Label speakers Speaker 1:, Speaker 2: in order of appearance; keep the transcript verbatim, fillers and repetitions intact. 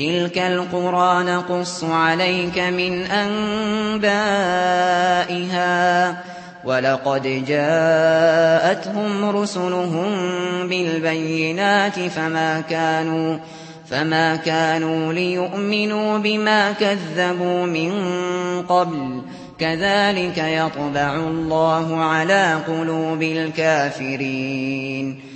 Speaker 1: تِلْكَ الْقُرَىٰ نَقُصُّ عَلَيْكَ مِنْ أَنبَائِهَا ۚ وَلَقَدْ جَاءَتْهُمْ رُسُلُهُم بِالْبَيِّنَاتِ فَمَا كَانُوا فما كانوا ليؤمنوا بما كذبوا من قبل ۚ كذلك يطبع الله على قلوب الكافرين.